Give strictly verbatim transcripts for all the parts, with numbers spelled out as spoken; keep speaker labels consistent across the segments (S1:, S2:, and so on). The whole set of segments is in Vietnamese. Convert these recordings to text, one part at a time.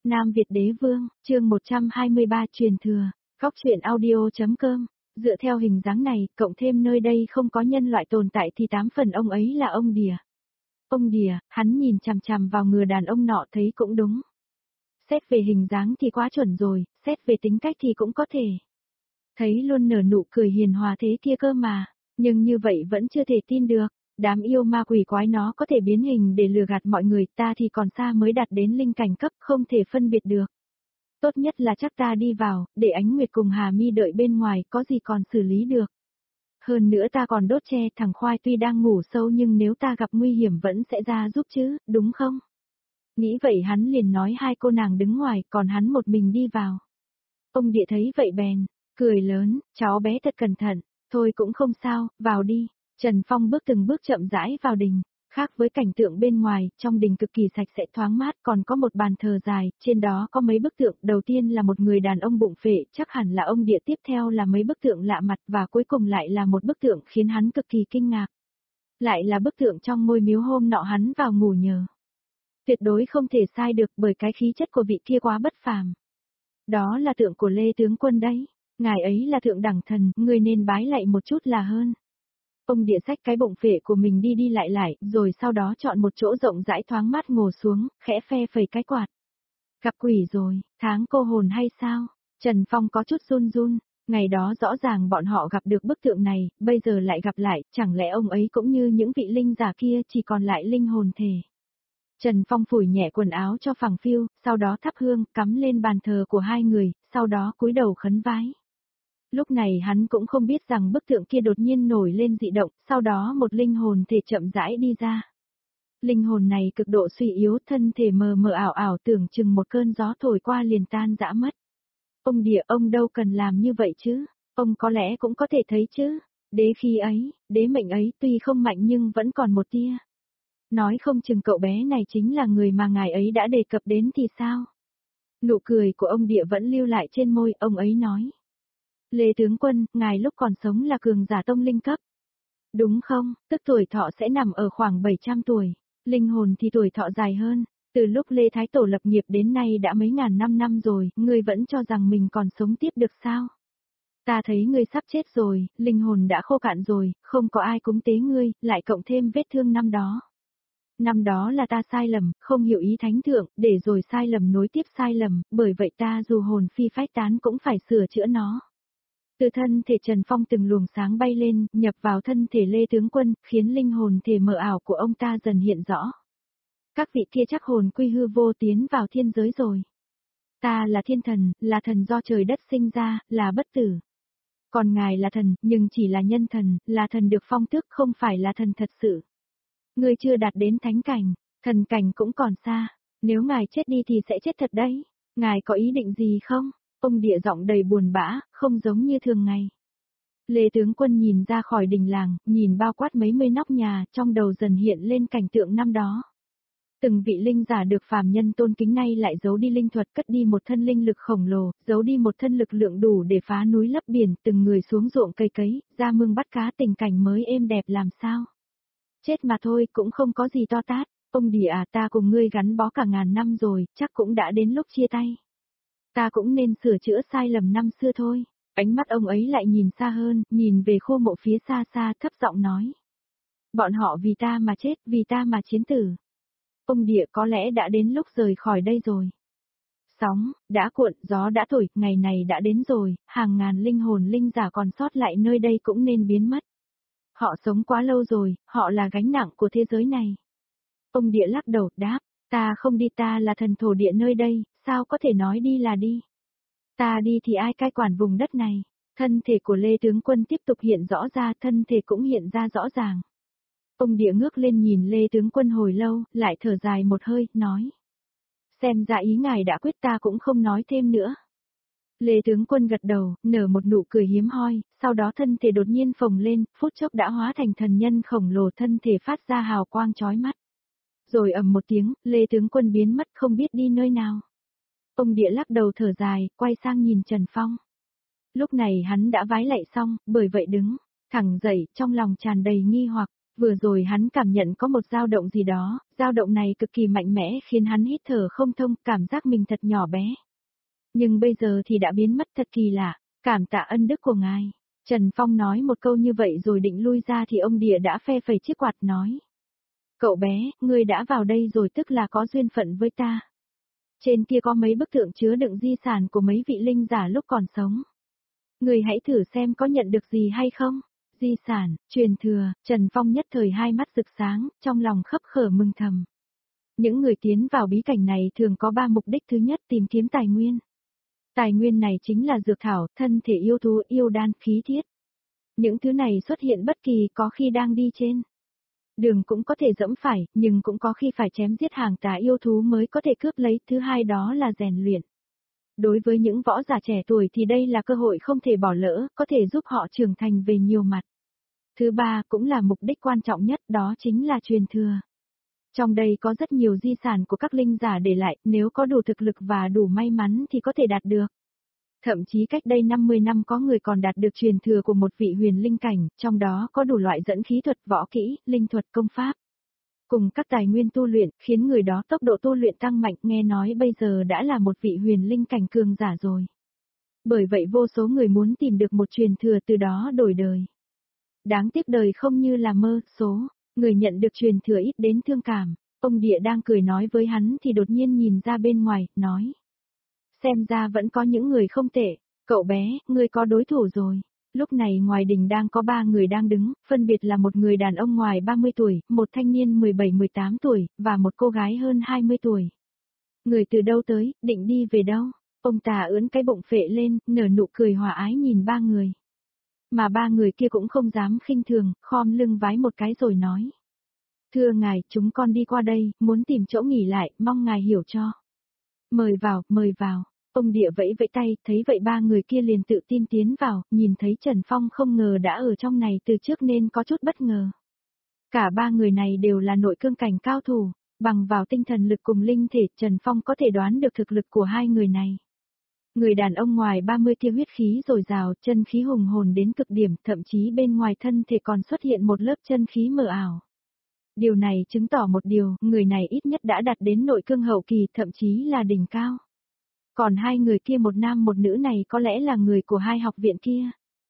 S1: Nam Việt Đế Vương, chương một trăm hai mươi ba truyền thừa, Góc truyện audio.com, dựa theo hình dáng này, cộng thêm nơi đây không có nhân loại tồn tại thì tám phần ông ấy là ông Đìa. Ông Đìa, hắn nhìn chằm chằm vào người đàn ông nọ thấy cũng đúng. Xét về hình dáng thì quá chuẩn rồi, xét về tính cách thì cũng có thể. Thấy luôn nở nụ cười hiền hòa thế kia cơ mà, nhưng như vậy vẫn chưa thể tin được. Đám yêu ma quỷ quái nó có thể biến hình để lừa gạt mọi người, ta thì còn xa mới đạt đến linh cảnh cấp, không thể phân biệt được. Tốt nhất là chắc ta đi vào, để Ánh Nguyệt cùng Hà Mi đợi bên ngoài, có gì còn xử lý được. Hơn nữa ta còn đốt tre, thằng Khoai tuy đang ngủ sâu nhưng nếu ta gặp nguy hiểm vẫn sẽ ra giúp chứ, đúng không? Nghĩ vậy hắn liền nói hai cô nàng đứng ngoài, còn hắn một mình đi vào. Ông Địa thấy vậy bèn, cười lớn, cháu bé thật cẩn thận, thôi cũng không sao, vào đi. Trần Phong bước từng bước chậm rãi vào đình, khác với cảnh tượng bên ngoài, trong đình cực kỳ sạch sẽ thoáng mát, còn có một bàn thờ dài, trên đó có mấy bức tượng, đầu tiên là một người đàn ông bụng phệ, chắc hẳn là ông Địa, tiếp theo là mấy bức tượng lạ mặt và cuối cùng lại là một bức tượng khiến hắn cực kỳ kinh ngạc. Lại là bức tượng trong ngôi miếu hôm nọ hắn vào ngủ nhờ. Tuyệt đối không thể sai được bởi cái khí chất của vị kia quá bất phàm. Đó là tượng của Lê Tướng Quân đấy, ngài ấy là thượng đẳng thần, người nên bái lạy một chút là hơn. Ông Địa xách cái bụng phệ của mình đi đi lại lại, rồi sau đó chọn một chỗ rộng rãi thoáng mát ngồi xuống, khẽ phe phẩy cái quạt. Gặp quỷ rồi, tháng cô hồn hay sao? Trần Phong có chút run run, ngày đó rõ ràng bọn họ gặp được bức tượng này, bây giờ lại gặp lại, chẳng lẽ ông ấy cũng như những vị linh giả kia chỉ còn lại linh hồn thể. Trần Phong phủi nhẹ quần áo cho phẳng phiu, sau đó thắp hương, cắm lên bàn thờ của hai người, sau đó cúi đầu khấn vái. Lúc này hắn cũng không biết rằng bức tượng kia đột nhiên nổi lên dị động, sau đó một linh hồn thể chậm rãi đi ra. Linh hồn này cực độ suy yếu, thân thể mờ mờ ảo ảo, tưởng chừng một cơn gió thổi qua liền tan rã mất. Ông Địa, ông đâu cần làm như vậy chứ, ông có lẽ cũng có thể thấy chứ, đế khi ấy, đế mệnh ấy tuy không mạnh nhưng vẫn còn một tia. Nói không chừng cậu bé này chính là người mà ngài ấy đã đề cập đến thì sao? Nụ cười của ông Địa vẫn lưu lại trên môi, ông ấy nói. Lê Tướng Quân, ngài lúc còn sống là cường giả tông linh cấp. Đúng không, tức tuổi thọ sẽ nằm ở khoảng bảy trăm tuổi, linh hồn thì tuổi thọ dài hơn, từ lúc Lê Thái Tổ lập nghiệp đến nay đã mấy ngàn năm năm rồi, ngươi vẫn cho rằng mình còn sống tiếp được sao? Ta thấy ngươi sắp chết rồi, linh hồn đã khô cạn rồi, không có ai cúng tế ngươi, lại cộng thêm vết thương năm đó. Năm đó là ta sai lầm, không hiểu ý thánh thượng, để rồi sai lầm nối tiếp sai lầm, bởi vậy ta dù hồn phi phách tán cũng phải sửa chữa nó. Từ thân thể Trần Phong từng luồng sáng bay lên, nhập vào thân thể Lê Tướng Quân, khiến linh hồn thể mờ ảo của ông ta dần hiện rõ. Các vị kia chắc hồn quy hư vô tiến vào thiên giới rồi. Ta là thiên thần, là thần do trời đất sinh ra, là bất tử. Còn ngài là thần, nhưng chỉ là nhân thần, là thần được phong tước, không phải là thần thật sự. Ngươi chưa đạt đến thánh cảnh, thần cảnh cũng còn xa, nếu ngài chết đi thì sẽ chết thật đấy. Ngài có ý định gì không? Ông Địa giọng đầy buồn bã, không giống như thường ngày. Lê Tướng Quân nhìn ra khỏi đình làng, nhìn bao quát mấy mươi nóc nhà, trong đầu dần hiện lên cảnh tượng năm đó. Từng vị linh giả được phàm nhân tôn kính nay lại giấu đi linh thuật, cất đi một thân linh lực khổng lồ, giấu đi một thân lực lượng đủ để phá núi lấp biển, từng người xuống ruộng cây cấy, ra mương bắt cá, tình cảnh mới êm đẹp làm sao. Chết mà thôi, cũng không có gì to tát. Ông Địa à, ta cùng ngươi gắn bó cả ngàn năm rồi, chắc cũng đã đến lúc chia tay. Ta cũng nên sửa chữa sai lầm năm xưa thôi. Ánh mắt ông ấy lại nhìn xa hơn, nhìn về khu mộ phía xa xa, thấp giọng nói. Bọn họ vì ta mà chết, vì ta mà chiến tử. Ông Địa, có lẽ đã đến lúc rời khỏi đây rồi. Sóng, đã cuộn, gió đã thổi, ngày này đã đến rồi, hàng ngàn linh hồn linh giả còn sót lại nơi đây cũng nên biến mất. Họ sống quá lâu rồi, họ là gánh nặng của thế giới này. Ông Địa lắc đầu, đáp, ta không đi, ta là thần thổ địa nơi đây, sao có thể nói đi là đi. Ta đi thì ai cai quản vùng đất này. Thân thể của Lê Tướng Quân tiếp tục hiện rõ ra, thân thể cũng hiện ra rõ ràng. Ông Địa ngước lên nhìn Lê Tướng Quân hồi lâu, lại thở dài một hơi, nói. Xem ra ý ngài đã quyết, ta cũng không nói thêm nữa. Lê Tướng Quân gật đầu, nở một nụ cười hiếm hoi, sau đó thân thể đột nhiên phồng lên, phút chốc đã hóa thành thần nhân khổng lồ, thân thể phát ra hào quang chói mắt. Rồi ầm một tiếng, Lê Tướng Quân biến mất không biết đi nơi nào. Ông Địa lắc đầu thở dài, quay sang nhìn Trần Phong. Lúc này hắn đã vái lạy xong, bởi vậy đứng thẳng dậy, trong lòng tràn đầy nghi hoặc, Vừa rồi hắn cảm nhận có một dao động gì đó, dao động này cực kỳ mạnh mẽ khiến hắn hít thở không thông, cảm giác mình thật nhỏ bé. Nhưng bây giờ thì đã biến mất, thật kỳ lạ, cảm tạ ân đức của ngài. Trần Phong nói một câu như vậy rồi định lui ra thì ông Địa đã phe phẩy chiếc quạt nói. Cậu bé, ngươi đã vào đây rồi tức là có duyên phận với ta. Trên kia có mấy bức tượng chứa đựng di sản của mấy vị linh giả lúc còn sống. Ngươi hãy thử xem có nhận được gì hay không. Di sản, truyền thừa, Trần Phong nhất thời hai mắt rực sáng, trong lòng khấp khở mừng thầm. Những người tiến vào bí cảnh này thường có ba mục đích. Thứ nhất, tìm kiếm tài nguyên. Tài nguyên này chính là dược thảo, thân thể yêu thú, yêu đan, khí thiết. Những thứ này xuất hiện bất kỳ có khi đang đi trên đường cũng có thể dẫm phải, nhưng cũng có khi phải chém giết hàng tà yêu thú mới có thể cướp lấy. Thứ hai đó là rèn luyện. Đối với những võ giả trẻ tuổi thì đây là cơ hội không thể bỏ lỡ, có thể giúp họ trưởng thành về nhiều mặt. Thứ ba cũng là mục đích quan trọng nhất, đó chính là truyền thừa. Trong đây có rất nhiều di sản của các linh giả để lại, nếu có đủ thực lực và đủ may mắn thì có thể đạt được. Thậm chí cách đây năm mươi năm có người còn đạt được truyền thừa của một vị huyền linh cảnh, trong đó có đủ loại dẫn khí thuật, võ kỹ, linh thuật, công pháp. Cùng các tài nguyên tu luyện, khiến người đó tốc độ tu luyện tăng mạnh, nghe nói bây giờ đã là một vị huyền linh cảnh cường giả rồi. Bởi vậy vô số người muốn tìm được một truyền thừa từ đó đổi đời. Đáng tiếc đời không như là mơ, số người nhận được truyền thừa ít đến thương cảm. Ông Địa đang cười nói với hắn thì đột nhiên nhìn ra bên ngoài, nói. Xem ra vẫn có những người không tệ, cậu bé, ngươi có đối thủ rồi. Lúc này ngoài đình đang có ba người đang đứng, phân biệt là một người đàn ông ngoài ba mươi tuổi, một thanh niên mười bảy mười tám tuổi, và một cô gái hơn hai mươi tuổi. Người từ đâu tới, định đi về đâu? Ông ta ưỡn cái bụng phệ lên, nở nụ cười hòa ái nhìn ba người. Mà ba người kia cũng không dám khinh thường, khom lưng vái một cái rồi nói. Thưa ngài, chúng con đi qua đây, muốn tìm chỗ nghỉ lại, mong ngài hiểu cho. Mời vào, mời vào. Ông Địa vẫy vẫy tay, thấy vậy ba người kia liền tự tin tiến vào, nhìn thấy Trần Phong không ngờ đã ở trong này từ trước nên có chút bất ngờ. Cả ba người này đều là nội cương cảnh cao thủ, bằng vào tinh thần lực cùng linh thể, Trần Phong có thể đoán được thực lực của hai người này. Người đàn ông ngoài ba mươi kia huyết khí dồi dào, chân khí hùng hồn đến cực điểm, thậm chí bên ngoài thân thể còn xuất hiện một lớp chân khí mờ ảo. Điều này chứng tỏ một điều, người này ít nhất đã đạt đến nội cương hậu kỳ, thậm chí là đỉnh cao. Còn hai người kia một nam một nữ này có lẽ là người của hai học viện kia.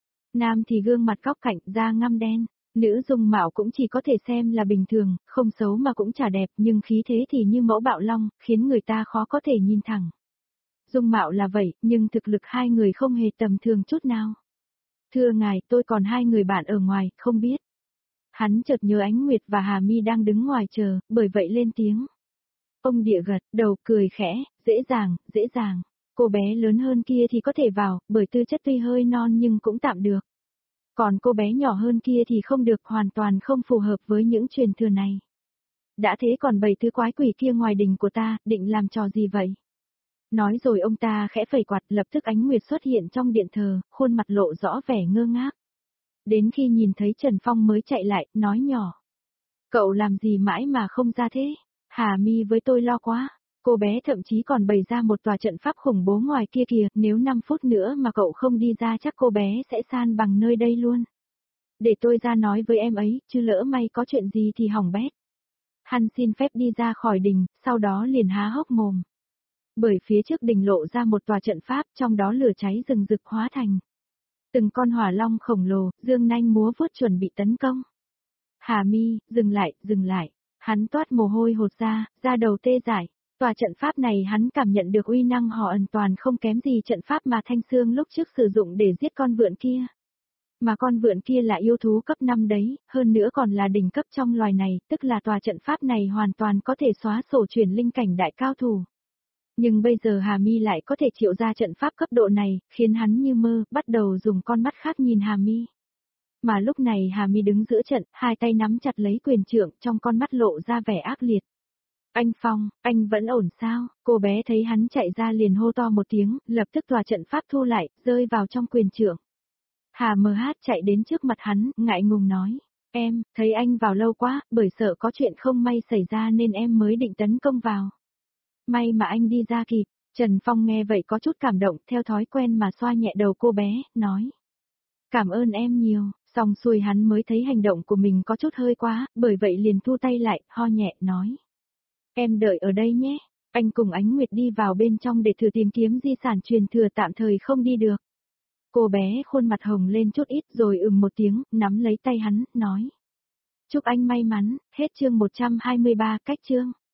S1: Nam thì gương mặt góc cạnh, da ngăm đen, nữ dung mạo cũng chỉ có thể xem là bình thường, không xấu mà cũng chả đẹp, nhưng khí thế thì như mẫu bạo long, khiến người ta khó có thể nhìn thẳng. Dung mạo là vậy, nhưng thực lực hai người không hề tầm thường chút nào. Thưa ngài, tôi còn hai người bạn ở ngoài, không biết. Hắn chợt nhớ Ánh Nguyệt và Hà Mi đang đứng ngoài chờ, bởi vậy lên tiếng. Ông Địa gật đầu cười khẽ, dễ dàng, dễ dàng. Cô bé lớn hơn kia thì có thể vào, bởi tư chất tuy hơi non nhưng cũng tạm được. Còn cô bé nhỏ hơn kia thì không được, hoàn toàn không phù hợp với những truyền thừa này. Đã thế còn bảy thứ quái quỷ kia ngoài đình của ta, định làm trò gì vậy? Nói rồi ông ta khẽ phẩy quạt, lập tức Ánh Nguyệt xuất hiện trong điện thờ, khuôn mặt lộ rõ vẻ ngơ ngác. Đến khi nhìn thấy Trần Phong mới chạy lại, nói nhỏ. Cậu làm gì mãi mà không ra thế? Hà Mi với tôi lo quá. Cô bé thậm chí còn bày ra một tòa trận pháp khủng bố ngoài kia kìa, nếu năm phút nữa mà cậu không đi ra chắc cô bé sẽ san bằng nơi đây luôn. Để tôi ra nói với em ấy, chứ lỡ may có chuyện gì thì hỏng bét. Hắn xin phép đi ra khỏi đình, sau đó liền há hốc mồm. Bởi phía trước đình lộ ra một tòa trận pháp, trong đó lửa cháy rừng rực hóa thành. Từng con hỏa long khổng lồ, dương nanh múa vuốt chuẩn bị tấn công. Hà Mi, dừng lại, dừng lại. Hắn toát mồ hôi hột ra, da đầu tê dại. Tòa trận pháp này hắn cảm nhận được uy năng họ ẩn toàn không kém gì trận pháp mà Thanh Sương lúc trước sử dụng để giết con vượn kia. Mà con vượn kia là yêu thú cấp năm đấy, hơn nữa còn là đỉnh cấp trong loài này, tức là tòa trận pháp này hoàn toàn có thể xóa sổ chuyển linh cảnh đại cao thủ. Nhưng bây giờ Hà Mi lại có thể triệu ra trận pháp cấp độ này, khiến hắn như mơ, bắt đầu dùng con mắt khác nhìn Hà Mi. Mà lúc này Hà Mi đứng giữa trận, hai tay nắm chặt lấy quyền trượng, trong con mắt lộ ra vẻ ác liệt. Anh Phong, anh vẫn ổn sao? Cô bé thấy hắn chạy ra liền hô to một tiếng, lập tức tòa trận pháp thu lại, rơi vào trong quyền trượng. Hà mờ hát chạy đến trước mặt hắn, ngại ngùng nói. Em, thấy anh vào lâu quá, bởi sợ có chuyện không may xảy ra nên em mới định tấn công vào. May mà anh đi ra kịp. Trần Phong nghe vậy có chút cảm động, theo thói quen mà xoa nhẹ đầu cô bé, nói. Cảm ơn em nhiều. Xong xuôi hắn mới thấy hành động của mình có chút hơi quá, bởi vậy liền thu tay lại, ho nhẹ, nói. Em đợi ở đây nhé, anh cùng Ánh Nguyệt đi vào bên trong để thử tìm kiếm di sản truyền thừa tạm thời không đi được. Cô bé khuôn mặt hồng lên chút ít rồi ừm một tiếng, nắm lấy tay hắn, nói. Chúc anh may mắn, hết chương một trăm hai mươi ba, cách chương.